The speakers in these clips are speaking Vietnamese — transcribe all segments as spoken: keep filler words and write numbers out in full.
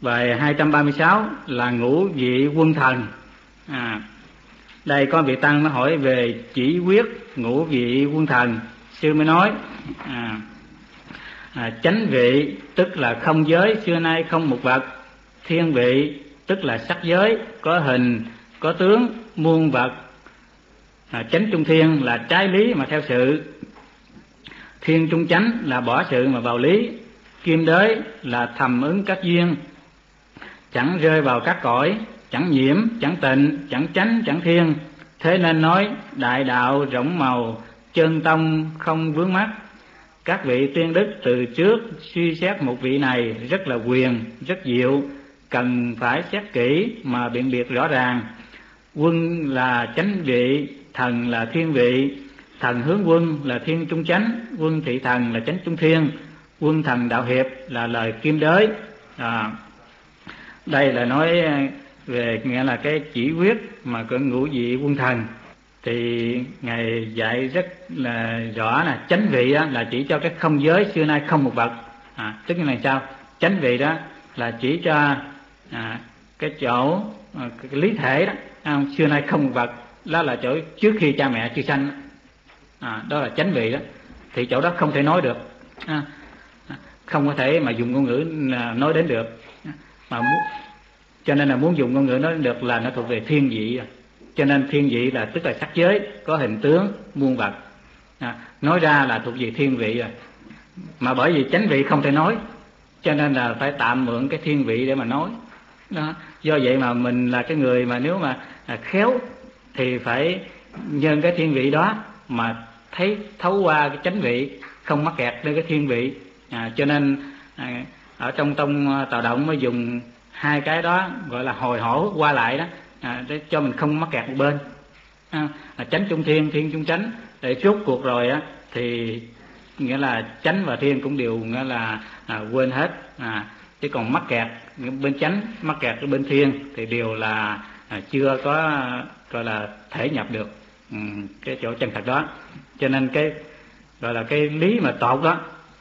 Bài hai trăm ba mươi sáu là ngũ vị quân thần. À, đây có vị tăng nó hỏi về chỉ quyết ngũ vị quân thần. Sư mới nói à, à, chánh vị tức là không giới, xưa nay không một vật. Thiên vị tức là sắc giới, có hình có tướng muôn vật. À, chánh trung thiên là trái lý mà theo sự. Thiên trung chánh là bỏ sự mà vào lý. Kim đới là thầm ứng các duyên, chẳng rơi vào các cõi, chẳng nhiễm, chẳng tịnh, chẳng chánh, chẳng thiên. Thế nên nói đại đạo rộng màu, chân tông không vướng mắc. Các vị tiên đức từ trước suy xét một vị này rất là quyền, rất diệu, cần phải xét kỹ mà biện biệt rõ ràng. Quân là chánh vị, thần là thiên vị. Thần hướng quân là thiên trung chánh, quân thị thần là chánh trung thiên, quân thần đạo hiệp là lời kim đới. À, đây là nói về nghĩa là cái chỉ quyết mà của ngũ vị quân thần. Thì Ngài dạy rất là rõ là chánh vị đó là chỉ cho cái không giới, xưa nay không một vật. À, tức là sao? Chánh vị đó là chỉ cho à, cái chỗ à, cái lý thể đó, à, xưa nay không một vật, đó là chỗ trước khi cha mẹ chưa sanh. À, đó là chánh vị đó. Thì chỗ đó không thể nói được, à, không có thể mà dùng ngôn ngữ nói đến được. Mà muốn, cho nên là muốn dùng ngôn ngữ nói được là nó thuộc về thiên vị. Cho nên thiên vị là tức là sắc giới, có hình tướng muôn vật. À, nói ra là thuộc về thiên vị rồi. Mà bởi vì chánh vị không thể nói, cho nên là phải tạm mượn cái thiên vị để mà nói. Đó. Do vậy mà mình là cái người mà nếu mà à, khéo thì phải nhân cái thiên vị đó mà thấy thấu qua cái chánh vị, không mắc kẹt lên cái thiên vị. À, cho nên à, ở trong tông Tào Động mới dùng hai cái đó gọi là hồi hổ qua lại đó, à, để cho mình không mắc kẹt một bên. À, à, chánh trung thiên, thiên trung chánh, để rốt cuộc rồi á thì nghĩa là chánh và thiên cũng đều nghĩa là à, quên hết. À, chứ còn mắc kẹt bên chánh, mắc kẹt bên thiên thì đều là à, chưa có gọi là thể nhập được um, cái chỗ chân thật đó. Cho nên cái gọi là cái lý mà tột đó,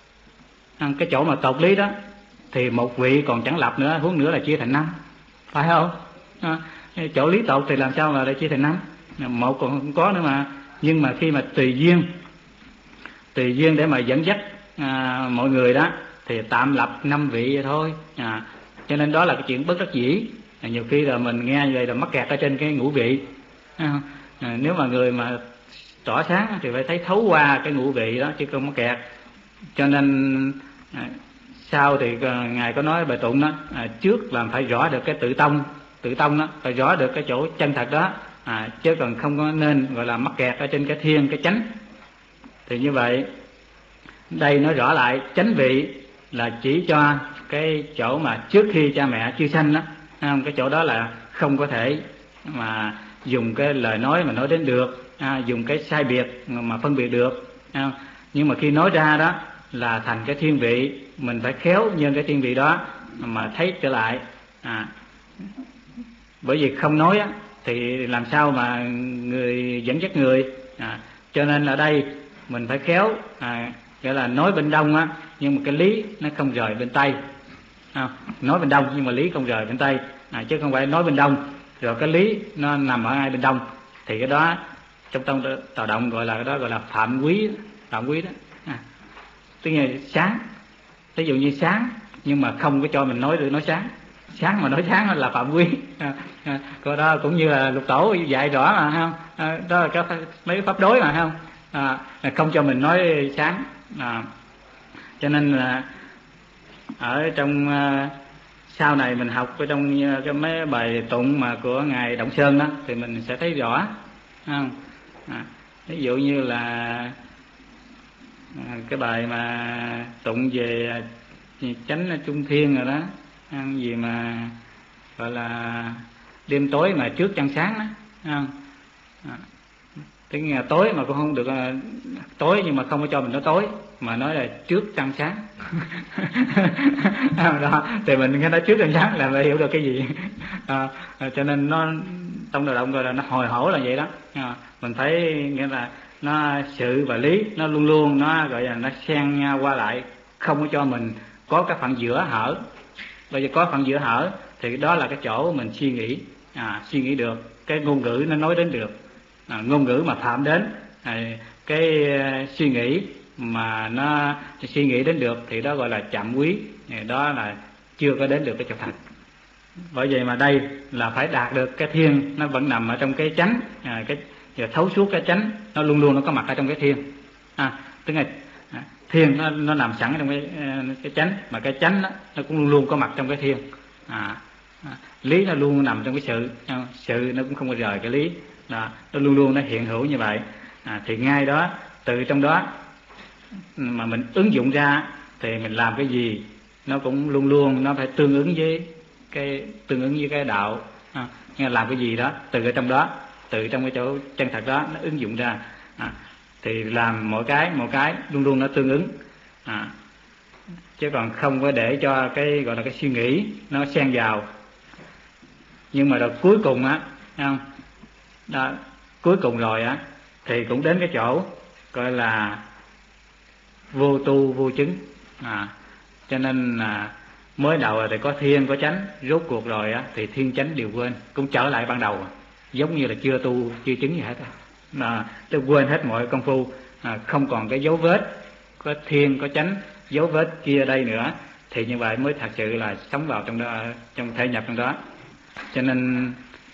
cái chỗ mà tột lý đó thì một vị còn chẳng lập nữa, huống nữa là chia thành năm, phải không? À, chỗ lý tột thì làm sao mà lại chia thành năm? Một còn không có nữa mà. Nhưng mà khi mà tùy duyên, tùy duyên để mà dẫn dắt à, mọi người đó thì tạm lập năm vị vậy thôi. À, cho nên đó là cái chuyện bất đắc dĩ. À, nhiều khi là mình nghe như vậy là mắc kẹt ở trên cái ngũ vị. À, à, nếu mà người mà tỏ sáng thì phải thấy thấu qua cái ngũ vị đó chứ không mắc kẹt. Cho nên à, sau thì Ngài có nói bài tụng đó, à, trước làm phải rõ được cái tự tông, tự tông đó, phải rõ được cái chỗ chân thật đó, à, chứ còn không có nên gọi là mắc kẹt ở trên cái thiên, cái chánh. Thì như vậy đây nói rõ lại chánh vị là chỉ cho cái chỗ mà trước khi cha mẹ chưa sanh đó, cái chỗ đó là không có thể mà dùng cái lời nói mà nói đến được, à, dùng cái sai biệt mà phân biệt được. À, nhưng mà khi nói ra đó là thành cái thiên vị, mình phải khéo nhân cái thiên vị đó mà thấy trở lại. À, bởi vì không nói á, thì làm sao mà người dẫn dắt người. À, cho nên ở đây mình phải khéo, à, gọi là nói bên đông á, nhưng mà cái lý nó không rời bên tây. À, nói bên đông nhưng mà lý không rời bên tây, à, chứ không phải nói bên đông rồi cái lý nó nằm ở ngay bên đông. Thì cái đó trong tông Tào Động gọi là cái đó gọi là phạm quý, phạm quý đó. À, tức là sáng, ví dụ như sáng nhưng mà không có cho mình nói được nói sáng, sáng mà nói sáng là phạm quý. À, à, cái đó cũng như là Lục Tổ dạy rõ mà, không? À, đó là cái mấy pháp đối mà, không? À, không cho mình nói sáng. À, cho nên là ở trong uh, sau này mình học ở trong uh, cái mấy bài tụng mà của ngài Động Sơn đó thì mình sẽ thấy rõ, không? À, ví dụ như là à, cái bài mà tụng về chánh trung thiên rồi đó, gì mà gọi là đêm tối mà trước trăng sáng đó, không? À, tức là tối mà cũng không được, tối nhưng mà không có cho mình nói tối, mà nói là trước trăng sáng. Đó, thì mình nghe nói trước trăng sáng là phải hiểu được cái gì. À, cho nên nó trong Tào Động rồi là nó hồi hổ là vậy đó. À, mình thấy nghĩa là nó sự và lý nó luôn luôn nó gọi là nó xen nhau qua lại, không có cho mình có cái phần giữa hở. Bây giờ có khoảng giữa hở thì đó là cái chỗ mình suy nghĩ, à, suy nghĩ được, cái ngôn ngữ nó nói đến được, à, ngôn ngữ mà phạm đến, à, cái uh, suy nghĩ mà nó suy nghĩ đến được thì đó gọi là chạm quý, đó là chưa có đến được cái chỗ thật. Bởi vậy mà đây là phải đạt được cái thiên, nó vẫn nằm ở trong cái chánh, à, cái giờ thấu suốt cái chánh, nó luôn luôn nó có mặt ở trong cái thiên, à, tức là à, thiên nó nó nằm sẵn trong cái cái chánh, mà cái chánh đó, nó cũng luôn luôn có mặt trong cái thiên, à, à, lý nó luôn nằm trong cái sự, sự nó cũng không có rời cái lý, đó, nó luôn luôn nó hiện hữu như vậy, à, thì ngay đó từ trong đó mà mình ứng dụng ra thì mình làm cái gì nó cũng luôn luôn nó phải tương ứng với cái tương ứng với cái đạo, à, nghe làm cái gì đó từ ở trong đó, từ trong cái chỗ chân thật đó nó ứng dụng ra, à, thì làm mỗi cái mỗi cái luôn luôn nó tương ứng, à, chứ còn không có để cho cái gọi là cái suy nghĩ nó xen vào. Nhưng mà rồi cuối cùng á, không đó, cuối cùng rồi á thì cũng đến cái chỗ gọi là vô tu vô chứng, à, cho nên là mới đầu thì có thiên có chánh, rốt cuộc rồi á thì thiên chánh đều quên, cũng trở lại ban đầu, giống như là chưa tu chưa chứng gì hết, mà tôi quên hết mọi công phu, à, không còn cái dấu vết có thiên có chánh dấu vết kia đây nữa, thì như vậy mới thật sự là sống vào trong đó, trong thể nhập trong đó. Cho nên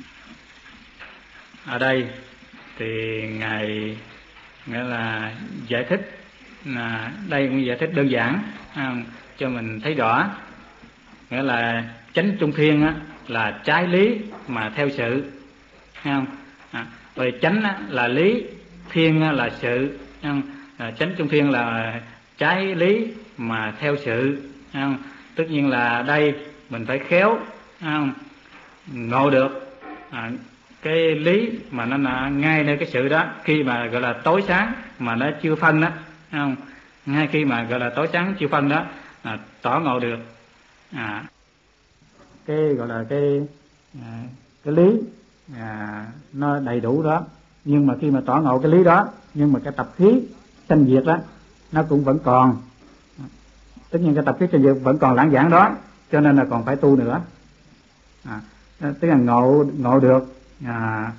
ở đây thì ngài nghĩa là giải thích, là đây cũng giải thích đơn giản, à, cho mình thấy rõ, nghĩa là chánh trung thiên á, là trái lý mà theo sự, thấy không? À, rồi chánh á, là lý, thiên á, là sự, thấy không? À, chánh trung thiên là trái lý mà theo sự, thấy không? Tất nhiên là đây mình phải khéo, thấy không? Ngộ được à, cái lý mà nó là ngay nơi cái sự đó, khi mà gọi là tối sáng mà nó chưa phân đó, thấy không? Ngay khi mà gọi là tối sáng chưa phân đó, à, tỏ ngộ được, à, cái gọi là cái à, cái lý à, nó đầy đủ đó. Nhưng mà khi mà tỏ ngộ cái lý đó, nhưng mà cái tập khí sanh diệt đó nó cũng vẫn còn, tất nhiên cái tập khí sanh diệt vẫn còn lãng giảng đó, cho nên là còn phải tu nữa, à, tức là ngộ ngộ được à,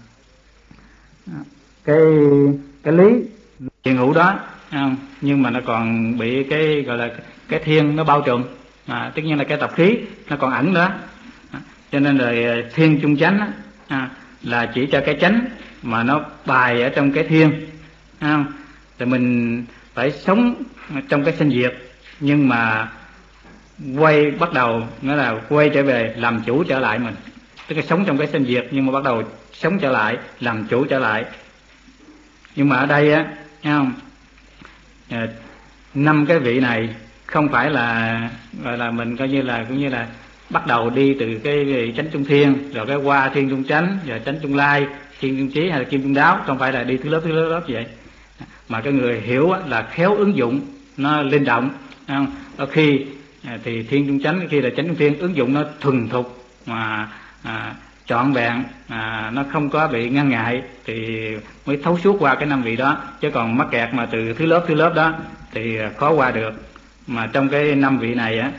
cái cái lý hiện hữu đó, không? Nhưng mà nó còn bị cái gọi là cái thiên nó bao trùm, à, tất nhiên là cái tập khí nó còn ẩn đó, à, cho nên là thiên trung chánh à, là chỉ cho cái chánh mà nó bài ở trong cái thiên, không? Thì mình phải sống trong cái sinh diệt, nhưng mà quay bắt đầu nghĩa là quay trở về làm chủ trở lại mình, tức là sống trong cái sinh diệt nhưng mà bắt đầu sống trở lại, làm chủ trở lại. Nhưng mà ở đây á, thấy không, à, năm cái vị này không phải là gọi là mình coi như là cũng như là bắt đầu đi từ cái vị chánh trung thiên rồi cái qua thiên trung chánh, rồi chánh trung lai, thiên trung trí hay là kim trung đáo, không phải là đi thứ lớp thứ lớp, lớp vậy, mà cái người hiểu là khéo ứng dụng nó linh động, không? Có khi thì thiên trung chánh, khi là chánh trung thiên ứng dụng nó thuần thục mà à, trọn vẹn, à, nó không có bị ngăn ngại thì mới thấu suốt qua cái năm vị đó, chứ còn mắc kẹt mà từ thứ lớp thứ lớp đó thì khó qua được. Mà trong cái năm vị này á,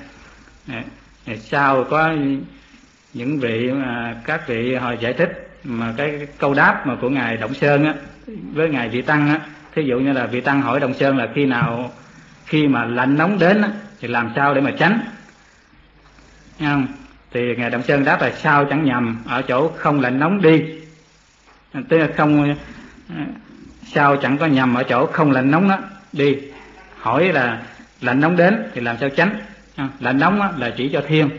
sau có những vị mà các vị họ giải thích mà cái, cái câu đáp mà của ngài Động Sơn á với ngài Vị Tăng á, thí dụ như là Vị Tăng hỏi Động Sơn là khi nào khi mà lạnh nóng đến á, thì làm sao để mà tránh, thấy không? Thì ngài Động Sơn đáp là sao chẳng nhầm ở chỗ không lạnh nóng đi, tức là không sao chẳng có nhầm ở chỗ không lạnh nóng đó đi. Hỏi là lạnh nóng đến thì làm sao tránh, lạnh nóng đó là chỉ cho thiên,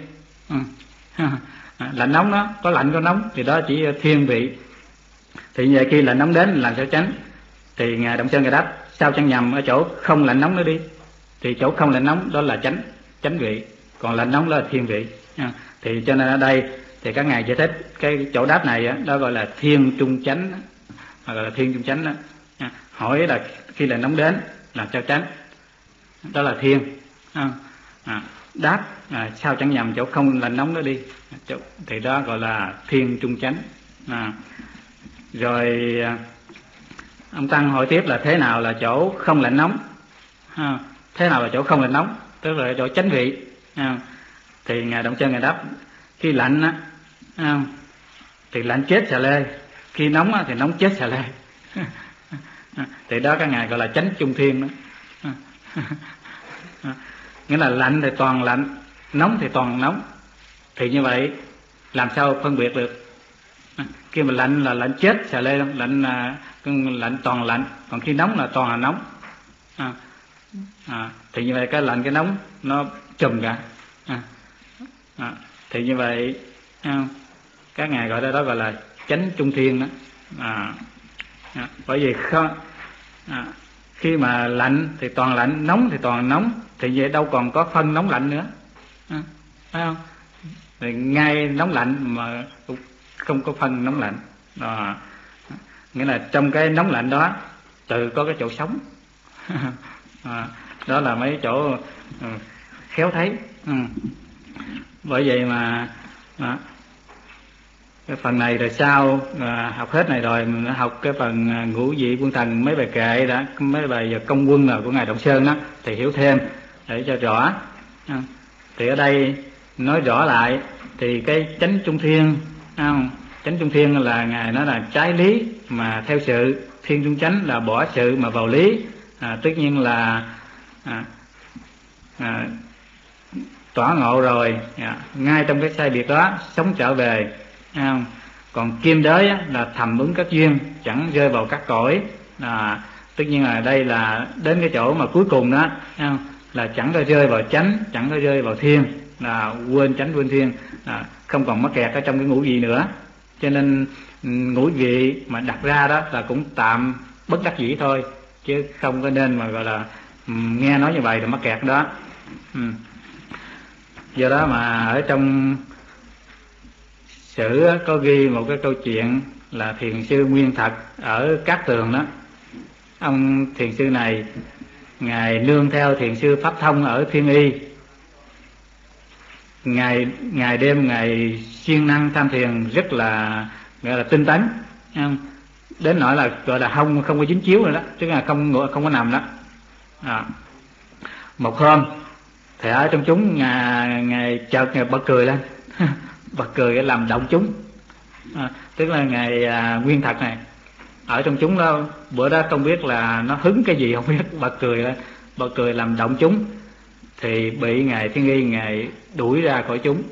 lạnh nóng đó có lạnh có nóng thì đó chỉ thiên vị, thì vậy khi lạnh nóng đến làm sao tránh, thì ngài Động Sơn ngài đáp sao chẳng nhầm ở chỗ không lạnh nóng nữa đi, thì chỗ không lạnh nóng đó là chánh chánh vị, còn lạnh nóng đó là thiên vị. Thì cho nên ở đây thì các ngài giải thích cái chỗ đáp này đó, đó gọi là thiên trung chánh, gọi là thiên trung chánh đó. Hỏi là khi lạnh nóng đến làm sao tránh, đó là thiên, à, đáp à, sao chẳng nhầm chỗ không lạnh nóng đó đi, thì đó gọi là thiên trung chánh. À, rồi ông Tăng hỏi tiếp là thế nào là chỗ không lạnh nóng, à, thế nào là chỗ không lạnh nóng, tức là chỗ chánh vị, à, Thì ngài Động Sơn ngài đáp: khi lạnh á thì lạnh chết xà lê, khi nóng á thì nóng chết xà lê. Thì đó các ngài gọi là chánh trung thiên đó. Nghĩa là lạnh thì toàn lạnh, nóng thì toàn nóng. Thì như vậy làm sao phân biệt được? Khi mà lạnh là lạnh chết xà lê, lạnh là lạnh toàn lạnh, còn khi nóng là toàn là nóng. À, à, thì như vậy cái lạnh cái nóng nó trùm cả. À, à, thì như vậy à, các ngài gọi đó, đó gọi là chánh trung thiên đó. À, à, bởi vì không, à, khi mà lạnh thì toàn lạnh, nóng thì toàn nóng, thì vậy đâu còn có phân nóng lạnh nữa, à, phải không? Thì ngay nóng lạnh mà cũng không có phân nóng lạnh đó. Nghĩa là trong cái nóng lạnh đó tự có cái chỗ sống. À, đó là mấy chỗ uh, khéo thấy. Ừ. Bởi vậy mà à, cái phần này rồi sau à, học hết này rồi mình học cái phần à, ngũ vị quân thần, mấy bài kệ đó, mấy bài giờ công quân nào của ngài Động Sơn đó thì hiểu thêm để cho rõ. À, thì ở đây nói rõ lại thì cái chánh trung thiên, không? Chánh trung thiên là ngài nói là trái lý mà theo sự, thiên trung chánh là bỏ sự mà vào lý. À, tất nhiên là à, à, tỏa ngộ rồi, à, ngay trong cái sai biệt đó sống trở về. À, còn kim đới á, là thầm ứng các duyên, chẳng rơi vào các cõi. À, tất nhiên là đây là đến cái chỗ mà cuối cùng đó, à, là chẳng có rơi vào chánh, chẳng có rơi vào thiên, là quên chánh quên thiên, à, không còn mắc kẹt ở trong cái ngũ vị nữa. Cho nên ngũ vị mà đặt ra đó là cũng tạm bất đắc dĩ thôi, chứ không có nên mà gọi là um, nghe nói như vậy là mắc kẹt đó. Ừ. Do đó mà ở trong sử có ghi một cái câu chuyện là thiền sư Nguyên Thật ở Cát Tường đó. Ông thiền sư này ngài nương theo thiền sư Pháp Thông ở Thiên Y, ngày ngày đêm ngài siêng năng tham thiền rất là gọi là tinh tấn, đến nỗi là gọi là không không có dính chiếu rồi đó, tức là không không có nằm đó. À, một hôm thì ở trong chúng ngài, ngài chợt ngài bật cười lên. Bật cười để làm động chúng. À, tức là ngài à, Nguyên Thật này ở trong chúng đó, bữa đó không biết là nó hứng cái gì không biết, bật cười lên, bật cười làm động chúng, thì bị ngài Thiên Y ngài đuổi ra khỏi chúng.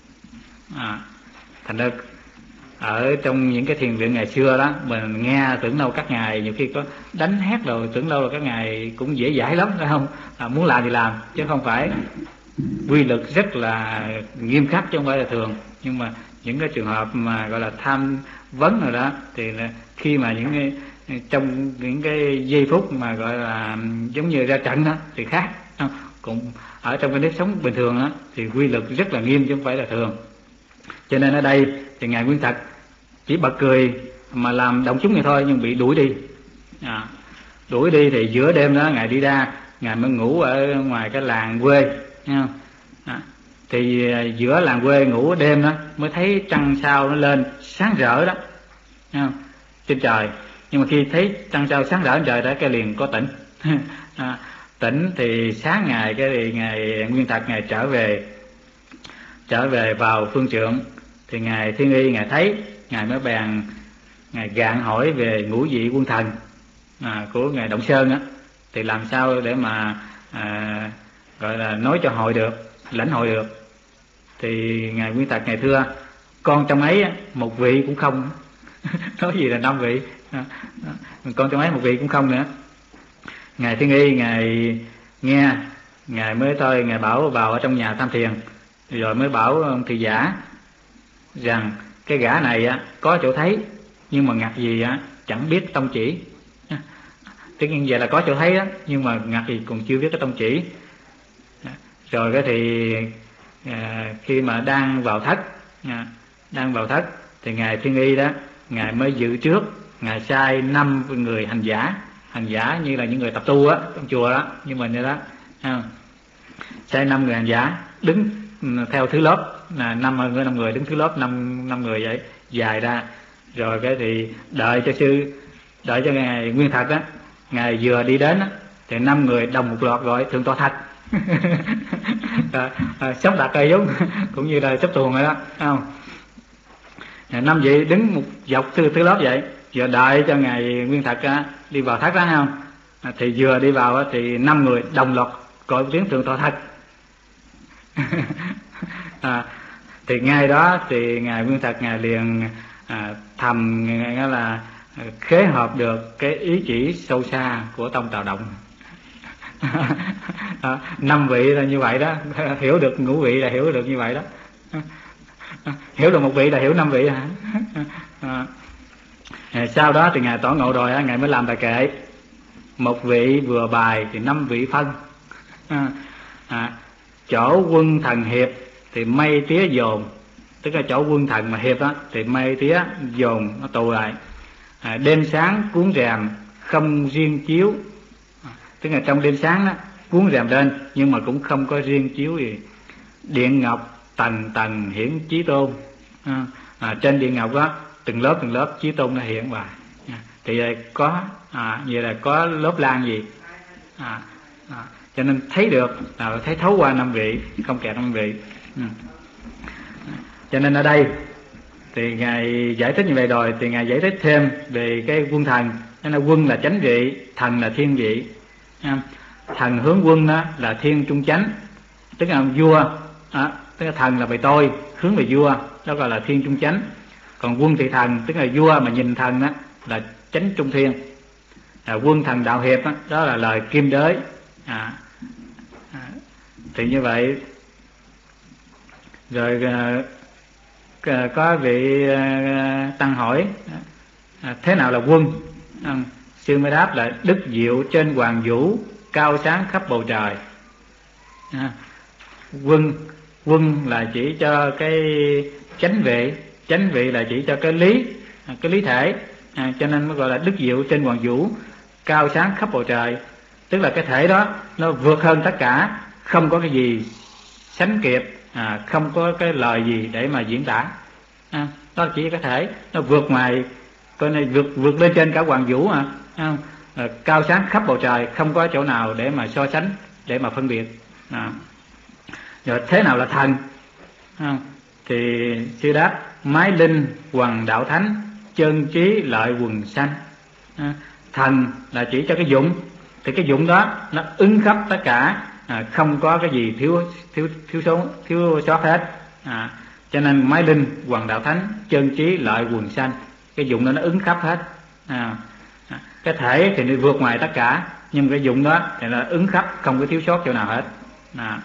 À, thành ra ở trong những cái thiền viện ngày xưa đó mình nghe tưởng đâu các ngài nhiều khi có đánh hét rồi, tưởng đâu là các ngài cũng dễ dãi lắm, phải không? À, muốn làm thì làm chứ không phải, quy luật rất là nghiêm khắc chứ không phải là thường. Nhưng mà những cái trường hợp mà gọi là tham vấn rồi đó thì là khi mà những cái trong những cái giây phút mà gọi là giống như ra trận đó thì khác. Cũng ở trong cái nếp sống bình thường đó thì quy luật rất là nghiêm chứ không phải là thường. Cho nên ở đây thì ngài Nguyên Thật chỉ bật cười mà làm động chúng này thôi, nhưng bị đuổi đi. À, đuổi đi thì giữa đêm đó ngài đi ra, ngài mới ngủ ở ngoài cái làng quê. À, thì giữa làng quê ngủ đêm đó mới thấy trăng sao nó lên sáng rỡ đó, à, trên trời. Nhưng mà khi thấy trăng sao sáng rỡ trên trời đó cái liền có tỉnh. À, tỉnh thì sáng ngày cái thì ngài Nguyên Thật ngài trở về trở về vào phương trượng, thì ngài Thiên Y ngài thấy, ngài mới bèn ngài gạn hỏi về ngũ vị quân thần à, của ngài Động Sơn á, thì làm sao để mà à, gọi là nói cho hội được, lãnh hội được. Thì ngài Nguyên Thật ngài thưa: con trong ấy một vị cũng không. Nói gì là năm vị, à, con trong ấy một vị cũng không nữa. Ngài Thiên Y ngài nghe, ngài mới thôi ngài bảo vào ở trong nhà tham thiền, rồi mới bảo ông thị giả rằng cái gã này á có chỗ thấy, nhưng mà ngặt gì á chẳng biết tông chỉ. Tất nhiên vậy là có chỗ thấy đó, nhưng mà ngặt gì còn chưa biết cái tông chỉ. Rồi cái thì à, khi mà đang vào thất à, đang vào thất thì ngài Thiên Y đó ngài mới dự trước, ngài sai năm người hành giả, hành giả như là những người tập tu á trong chùa đó, như mình vậy đó, à, sai năm người hành giả đứng theo thứ lớp, là năm người năm người đứng thứ lớp, năm năm người vậy dài ra. Rồi cái thì đợi cho sư đợi cho ngài Nguyên Thật á, ngài vừa đi đến á, thì năm người đồng một loạt gọi thượng tọa Thật. à, à, sắp đặt rồi giống cũng như là sắp tuồng rồi đó, thấy không? À, năm vị đứng một dọc từ từ lớp vậy, giờ đợi cho ngài Nguyên Thật á, đi vào thất đó, thấy không? À, thì vừa đi vào á, thì năm người đồng loạt gọi tiếng Thượng Tọa Thật. à, thì ngay đó thì ngài Nguyên Thật ngài liền à, thầm nghĩa là khế hợp được cái ý chỉ sâu xa của tông Tào Động. à, năm vị là như vậy đó, hiểu được ngũ vị là hiểu được như vậy đó, hiểu được một vị là hiểu năm vị hả? à, sau đó thì ngài tỏ ngộ rồi á, ngài mới làm bài kệ. Một vị vừa bài thì năm vị phân. à, à, chỗ quân thần hiệp thì mây tía dồn, tức là chỗ quân thần mà hiệp đó thì mây tía dồn nó tụ lại. à, đêm sáng cuốn rèm không riêng chiếu, à, tức là trong đêm sáng đó cuốn rèm lên nhưng mà cũng không có riêng chiếu gì. Điện ngọc tầng tầng hiển chí tôn, à, à, trên điện ngọc đó từng lớp từng lớp chí tôn nó hiện vào. à, thì có à, vậy là có lớp lan gì, à, à, cho nên thấy được là thấy thấu qua năm vị, không kẹt năm vị. ừ. Cho nên ở đây thì ngài giải thích như vậy rồi, thì ngài giải thích thêm về cái quân thần. Nên là quân là chánh vị, thần là thiên vị. à, thần hướng quân đó là thiên trung chánh, tức là vua, à, tức là thần là về tôi hướng về vua, đó gọi là thiên trung chánh. Còn quân thì thần, tức là vua mà nhìn thần đó là chánh trung thiên. à, quân thần đạo hiệp đó, đó là lời kim đới. à, à, thì như vậy rồi à, có vị à, tăng hỏi à, thế nào là quân? à, sư mới đáp là đức diệu trên hoàng vũ, cao sáng khắp bầu trời. à, quân quân là chỉ cho cái chánh vị, chánh vị là chỉ cho cái lý, cái lý thể, à, cho nên mới gọi là đức diệu trên hoàng vũ, cao sáng khắp bầu trời. Tức là cái thể đó nó vượt hơn tất cả, không có cái gì sánh kịp, à, không có cái lời gì để mà diễn tả. à, đó chỉ cái thể nó vượt ngoài, coi này vượt vượt lên trên cả hoàng vũ mà, à, à, cao sáng khắp bầu trời, không có chỗ nào để mà so sánh, để mà phân biệt. à. Rồi thế nào là thần? à, thì sư đáp mái linh hoàng đạo thánh, chân trí lợi quần sanh. à, thần là chỉ cho cái dụng, thì cái dụng đó nó ứng khắp tất cả, à, không có cái gì thiếu thiếu thiếu số thiếu sót hết. à, cho nên mái linh hoàng đạo thánh, chân trí lợi quần sanh, cái dụng đó nó ứng khắp hết. à, cái thể thì nó vượt ngoài tất cả, nhưng cái dụng đó thì nó ứng khắp, không có thiếu sót chỗ nào hết. à,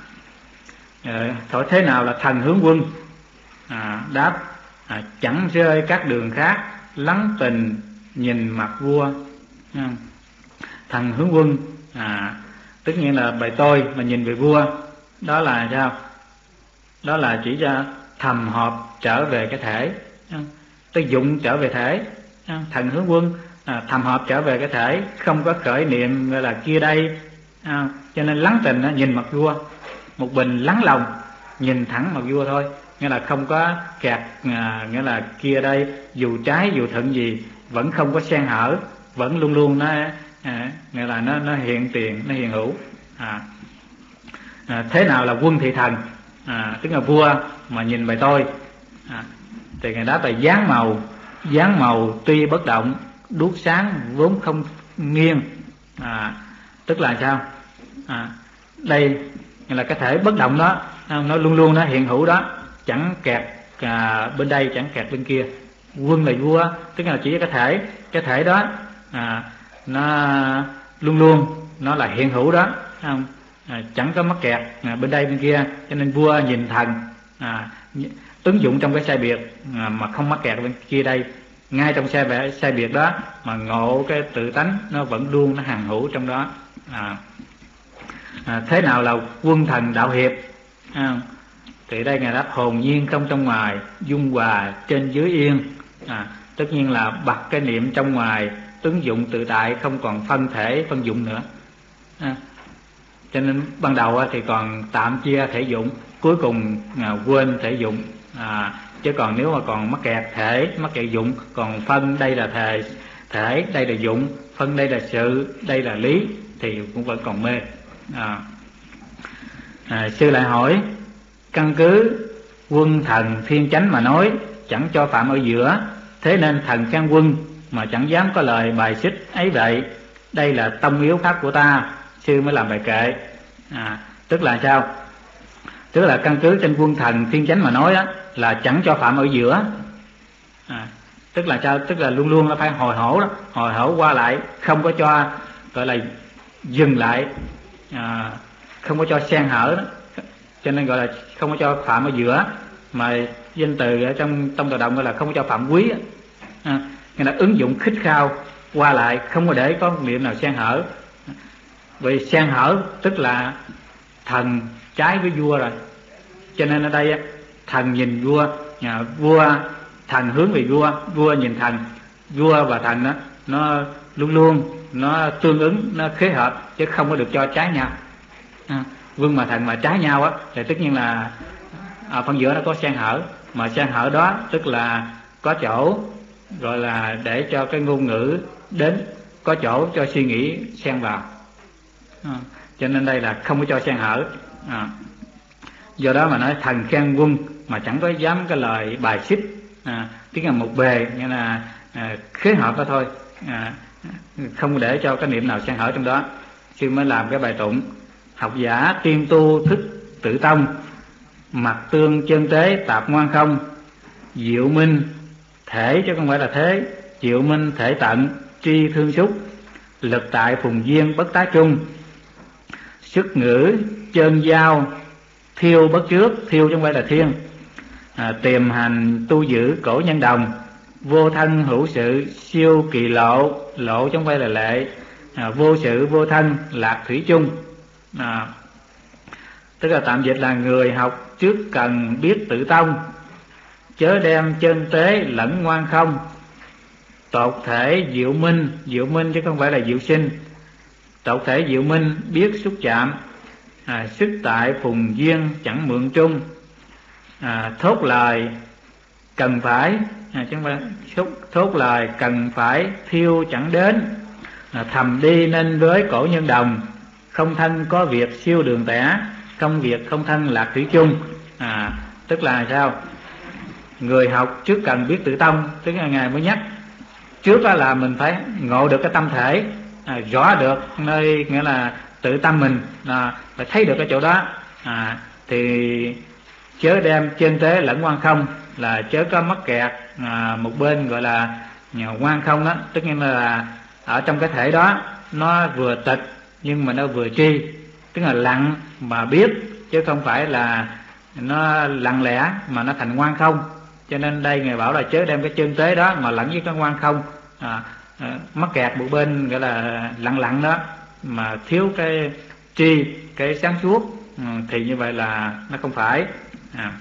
Thôi thế nào là thần hướng quân? à, đáp à, chẳng rơi các đường khác, lắng tình nhìn mặt vua. à, thần hướng quân à, tất nhiên là bài tôi mà nhìn về vua, đó là sao? Đó là chỉ cho thầm hợp trở về cái thể, tới dụng trở về thể. Thần hướng quân à, thầm hợp trở về cái thể, không có khởi niệm gọi là kia đây. à, cho nên lắng tình đó, nhìn mặt vua, một bình lắng lòng nhìn thẳng mặt vua thôi, nghĩa là không có kẹt, à, nghĩa là kia đây, dù trái dù thuận gì vẫn không có xen hở, vẫn luôn luôn nó à, nghĩa là nó nó hiện tiền, nó hiện hữu. à, à, thế nào là quân thị thần? à, tức là vua mà nhìn về tôi, à, thì ngài đáp là dáng màu, dáng màu tuy bất động, đuốc sáng vốn không nghiêng. à, tức là sao? à, đây là cái thể bất động đó, nó luôn luôn nó hiện hữu đó, chẳng kẹt à, bên đây chẳng kẹt bên kia. Quân là vua, tức là chỉ cái thể, cái thể đó à, nó luôn luôn nó là hiện hữu đó, không? À, chẳng có mắc kẹt à, bên đây bên kia. Cho nên vua nhìn thần à, ứng dụng trong cái sai biệt à, mà không mắc kẹt bên kia đây, ngay trong sai, sai biệt đó mà ngộ cái tự tánh, nó vẫn luôn nó hằng hữu trong đó. à, à, thế nào là quân thần đạo hiệp? à, thì đây ngài đáp hồn nhiên không trong ngoài, dung hòa trên dưới yên. à, tất nhiên là bật cái niệm trong ngoài, ứng dụng tự tại, không còn phân thể phân dụng nữa. à, cho nên ban đầu thì còn tạm chia thể dụng, cuối cùng à, quên thể dụng. à, chứ còn nếu mà còn mắc kẹt thể, mắc kẹt dụng, còn phân đây là thể, thể đây là dụng, phân đây là sự, đây là lý, thì cũng vẫn còn mê. à, À, sư lại hỏi: căn cứ quân thần thiên chánh mà nói, chẳng cho phạm ở giữa, thế nên thần can quân mà chẳng dám có lời bài xích ấy vậy. Đây là tông yếu pháp của ta, sư mới làm bài kệ. À, tức là sao? Tức là căn cứ trên quân thần thiên chánh mà nói á, là chẳng cho phạm ở giữa. À, tức là sao? Tức là luôn luôn nó phải hồi hổ đó, hồi hổ qua lại, không có cho gọi là dừng lại, à, không có cho xen hở đó. Cho nên gọi là không có cho phạm ở giữa, mà danh từ ở trong trong tờ động gọi là không có cho phạm quý. À, nghĩa là ứng dụng khích khao qua lại, không có để có niệm nào xen hở. Vì xen hở tức là thần trái với vua rồi. Cho nên ở đây thần nhìn vua, à, vua thần hướng về vua, vua nhìn thần, vua và thần đó, nó luôn luôn nó tương ứng, nó khế hợp, chứ không có được cho trái nhau. À, vương mà thần mà trái nhau á thì tất nhiên là à, phần giữa nó có xen hở, mà xen hở đó tức là có chỗ gọi là để cho cái ngôn ngữ đến, có chỗ cho suy nghĩ xen vào. À, cho nên đây là không có cho xen hở. À, do đó mà nói thần khen quân mà chẳng có dám cái lời bài xích. À, tiếng là một bề, nghĩa là à, khế hợp đó thôi. À, không để cho cái niệm nào xen hở trong đó. Sư mới làm cái bài tụng: học giả tiên tu thức tự tông, mặt tương chân tế tạp ngoan không, diệu minh thể chứ không phải là thế, diệu minh thể tận tri thương xúc, lực tại phùng duyên bất tá chung, sức ngữ chân giao thiêu bất trước, thiêu chứ không phải là thiên, à, tiềm hành tu giữ cổ nhân đồng, vô thân hữu sự siêu kỳ lộ, lộ chứ không phải là lệ, à, vô sự vô thân lạc thủy chung. À, tức là tạm dịch là người học trước cần biết tự tông, chớ đem chân tế lẫn ngoan không, tột thể diệu minh, diệu minh chứ không phải là diệu sinh, tột thể diệu minh biết xúc chạm, à, sức tại phùng duyên chẳng mượn chung, à, thốt lời cần phải, à, chứ không phải thốt, thốt lời cần phải thiêu chẳng đến, à, thầm đi nên với cổ nhân đồng, không thân có việc siêu đường tẻ, công việc không thân lạc thủy chung. À, tức là sao? Người học trước cần biết tự tông, tức là ngài mới nhắc trước đó là mình phải ngộ được cái tâm thể, à, rõ được nơi nghĩa là tự tâm mình, à, phải thấy được cái chỗ đó, à, thì chớ đem chân tế lẫn ngoan không, là chớ có mắc kẹt à, một bên gọi là ngoan không đó, tức nghĩa là ở trong cái thể đó nó vừa tịch nhưng mà nó vừa tri, tức là lặng mà biết chứ không phải là nó lặng lẽ mà nó thành ngoan không. Cho nên đây ngài bảo là chớ đem cái chân tế đó mà lẫn với cái ngoan không, à, à, mắc kẹt một bên gọi là lặng lặng đó mà thiếu cái tri, cái sáng suốt, ừ, thì như vậy là nó không phải. À,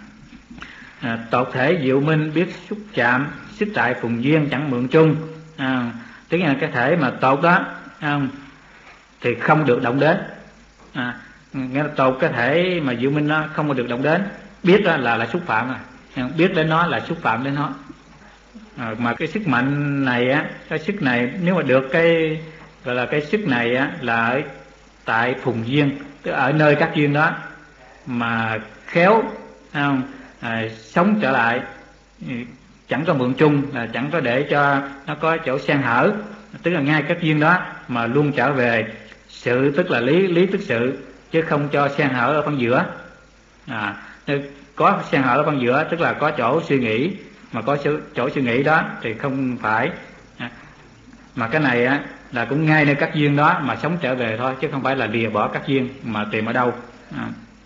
à, tột thể diệu minh biết xúc chạm, sức tại phùng duyên chẳng mượn chung, à, tức là cái thể mà tột đó, à, thì không được động đến, à, nghĩa là tột cái thể mà diệu minh nó không được động đến, biết đó là là xúc phạm, à, biết đến nó là xúc phạm đến nó. À, mà cái sức mạnh này á, cái sức này nếu mà được cái gọi là cái sức này á là ở tại phùng duyên, tức ở nơi các duyên đó mà khéo, không, à, sống trở lại, chẳng có mượn chung, là chẳng có để cho nó có chỗ xen hở, tức là ngay các duyên đó mà luôn trở về sự, tức là lý, lý tức sự, chứ không cho xen hở ở phần giữa. À, có xen hở ở phần giữa tức là có chỗ suy nghĩ, mà có chỗ suy nghĩ đó thì không phải. À, mà cái này á là cũng ngay nơi các duyên đó mà sống trở về thôi, chứ không phải là lìa bỏ các duyên mà tìm ở đâu. À,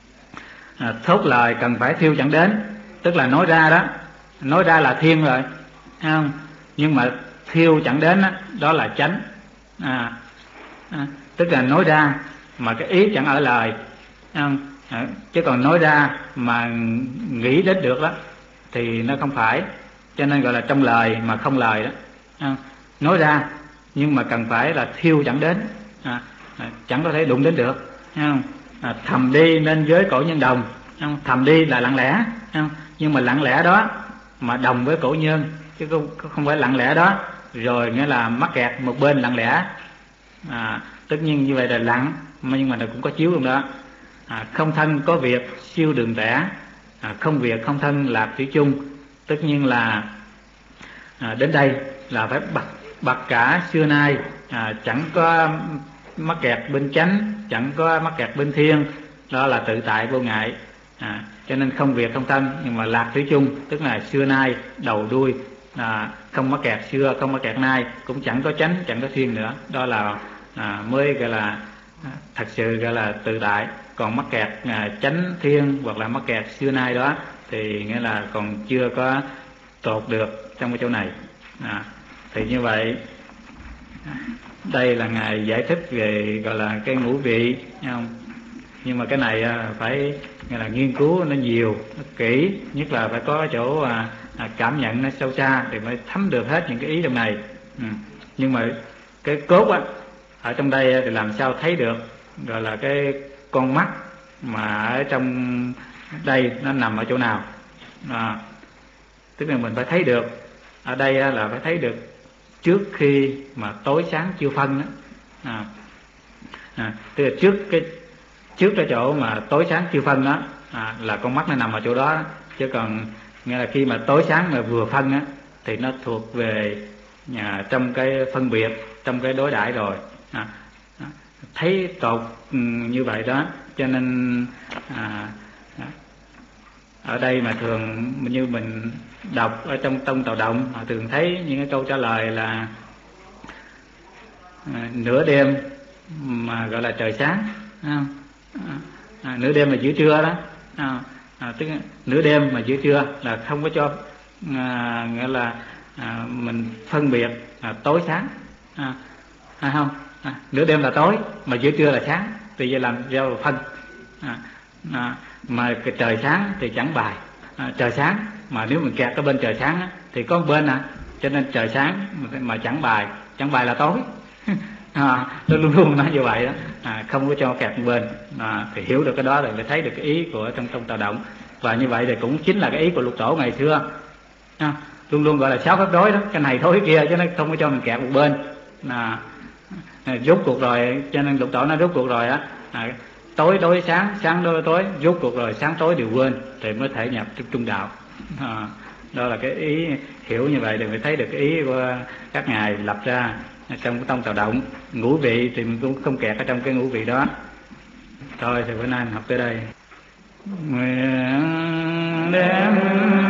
à, thốt lời cần phải thiêu chẳng đến, tức là nói ra đó, nói ra là thiên rồi, không? Nhưng mà thiêu chẳng đến đó, đó là chánh. À, à, tức là nói ra mà cái ý chẳng ở lời, không? À, chứ còn nói ra mà nghĩ đến được đó thì nó không phải. Cho nên gọi là trong lời mà không lời đó, à, nói ra nhưng mà cần phải là thiêu chẳng đến, à, à, chẳng có thể đụng đến được, không? À, thầm đi nên với cổ nhân đồng, không? Thầm đi là lặng lẽ, không? Nhưng mà lặng lẽ đó mà đồng với cổ nhân, chứ không, không phải lặng lẽ đó rồi nghĩa là mắc kẹt một bên lặng lẽ. À, tất nhiên như vậy là lặng nhưng mà nó cũng có chiếu luôn đó. à, không thân có việc siêu đường tẻ, à, không việc không thân lạc thủy chung. Tất nhiên là à, đến đây là phải bật bật cả xưa nay, à, chẳng có mắc kẹt bên chánh, chẳng có mắc kẹt bên thiên, đó là tự tại vô ngại. À, cho nên không việc không thân, nhưng mà lạc thủy chung, tức là xưa nay đầu đuôi, à, không mắc kẹt xưa, không mắc kẹt nay, cũng chẳng có chánh, chẳng có thiên nữa. Đó là à, mới gọi là à, thật sự gọi là tự tại. Còn mắc kẹt à, chánh thiên hoặc là mắc kẹt xưa nay đó thì nghĩa là còn chưa có tột được trong cái chỗ này. À, thì như vậy đây là ngài giải thích về gọi là cái ngũ vị, thấy không? Nhưng mà cái này phải gọi là nghiên cứu nó nhiều, nó kỹ, nhất là phải có chỗ à, à, cảm nhận nó sâu xa thì mới thấm được hết những cái ý trong này. Ừ. Nhưng mà cái cốt á ở trong đây thì làm sao thấy được gọi là cái con mắt mà ở trong đây nó nằm ở chỗ nào. À, tức là mình phải thấy được ở đây là phải thấy được trước khi mà tối sáng chưa phân đó. À, à, tức là trước cái trước cái chỗ mà tối sáng chưa phân đó, à, là con mắt nó nằm ở chỗ đó. Chứ còn nghĩa là khi mà tối sáng mà vừa phân á thì nó thuộc về à, trong cái phân biệt, trong cái đối đãi rồi. À, thấy tột như vậy đó, cho nên à, ở đây mà thường như mình đọc ở trong Tông Tào Động, họ thường thấy những cái câu trả lời là à, nửa đêm mà gọi là trời sáng, à, à, nửa đêm mà giữa trưa đó, à, à, tức là nửa đêm mà giữa trưa là không có cho à, nghĩa là à, mình phân biệt à, tối sáng, à, à, không à, nửa đêm là tối mà giữa trưa là sáng, thì vậy làm sao phân. À, à, mà cái trời sáng thì chẳng bài, à, trời sáng mà nếu mình kẹt ở bên trời sáng á, thì có một bên à, cho nên trời sáng mà chẳng bài, chẳng bài là tối. À, tôi luôn luôn nói như vậy đó, à, không có cho kẹt một bên, à, thì hiểu được cái đó rồi mới thấy được cái ý của trong trong Tào Động. Và như vậy thì cũng chính là cái ý của Lục Tổ ngày xưa, à, luôn luôn gọi là sáu phép đối đó, cái này thối cái kia, chứ nó không có cho mình kẹt một bên. À, rút cuộc rồi, cho nên Lục Tổ nó rút cuộc rồi á, à, tối đối sáng, sáng đối tối, rút cuộc rồi sáng tối đều quên thì mới thể nhập trong trung đạo. À, đó là cái ý hiểu như vậy thì mới thấy được cái ý của các ngài lập ra trong cái Tông Tào Động. Ngũ vị thì mình cũng không kẹt ở trong cái ngũ vị đó. Thôi thì bữa nay mình học tới đây. Nguyện đem